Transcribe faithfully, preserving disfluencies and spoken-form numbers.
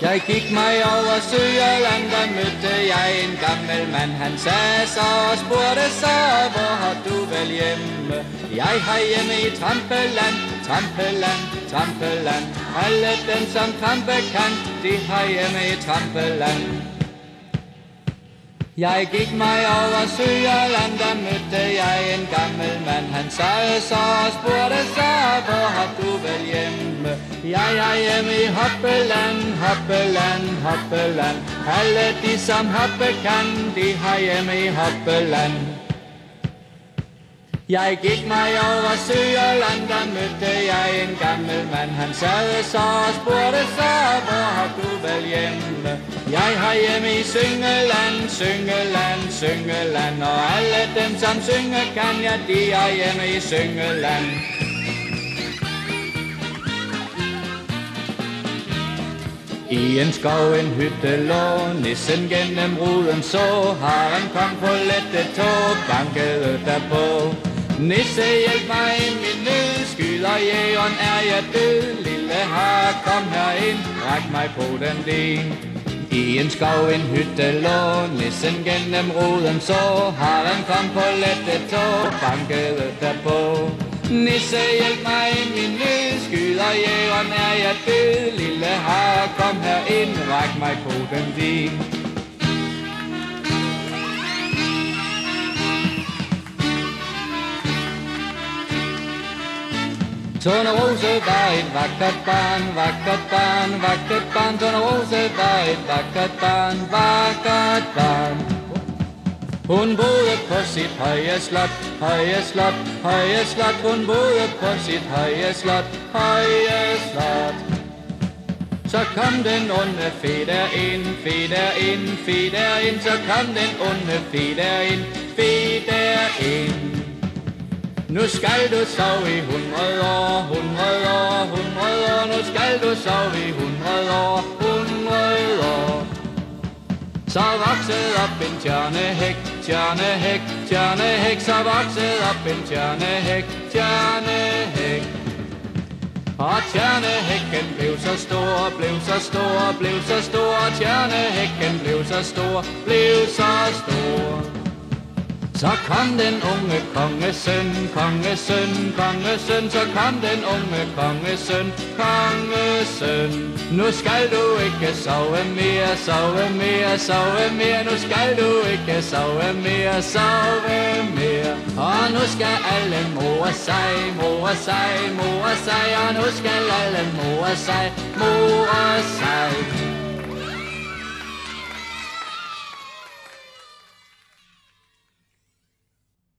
Jeg gik mig over Søerland, der mødte jeg en gammel mand. Han sagde så og spurgte så, hvor har du vel hjemme? Jeg har hjemme i Trampeland, Trampeland, Trampeland. Alle dem som trampe kan, de har hjemme i Trampeland. Jeg gik mig over Søerland, der mødte jeg en gammel mand. Han sagde så og spurgte så, hvor har du vel hjemme? Jeg er hjemme i Hoppeland, Hoppeland, Hoppeland. Alle de som hoppe kan, de har hjemme i Hoppeland. Jeg gik mig over Søerland, der mødte jeg en gammel mand. Han sagde så og spurgte så, hvor har du vel hjemme? Jeg har hjemme i Syngeland, Syngeland, Syngeland. Og alle dem som synger kan, ja, de er hjemme i Syngeland. I en skov en hytte lå, nissen gennem ruden så, haren kom på lette tog, bankede derpå. Nisse, hjælp mig i min nød, skyder jægeren, er jeg død. Lille har, kom herind, ræk mig på den din. I en skov en hytte lå, nissen gennem ruden så, haren kom på lette tog, bankede derpå. Nisse, hjælp mig i min nød, skyder jægeren, er jeg død. Lille har, kom herind, ræk mig på den din. Tornerose var et vakkert barn, vakkert barn, vakkert barn. Tornerose var et vakkert barn, vakkert barn. Hun boede på sit høje slot, høje slot, høje slot. Hun boede på sit høje slot, høje slot. Så kom den onde fe derind, fe derind, fe derind. Så kom den onde fe derind, fe derind. Nu skal du sove i hundrede år, hundrede år, hundrede år. Nu skal du sove i hundrede år, hundrede år. Så voksede op en tjørnehæk, tjørnehæk, tjørnehæk. Så voksede op en tjørnehæk, tjørnehæk. Og tjørnehækken blev så stor, blev så stor, blev så stor. Tjørnehækken blev så stor, blev så stor. Så kom den unge kongesøn, kongesøn, kongesøn. Så kom den unge kongesøn, kongesøn. Nu skal du ikke sove mere, sove mere, sove mere. Nu skal du ikke sove mere, sove mere. Og nu skal alle more sig, more sig, more sig. Og nu skal alle more sig, more sig.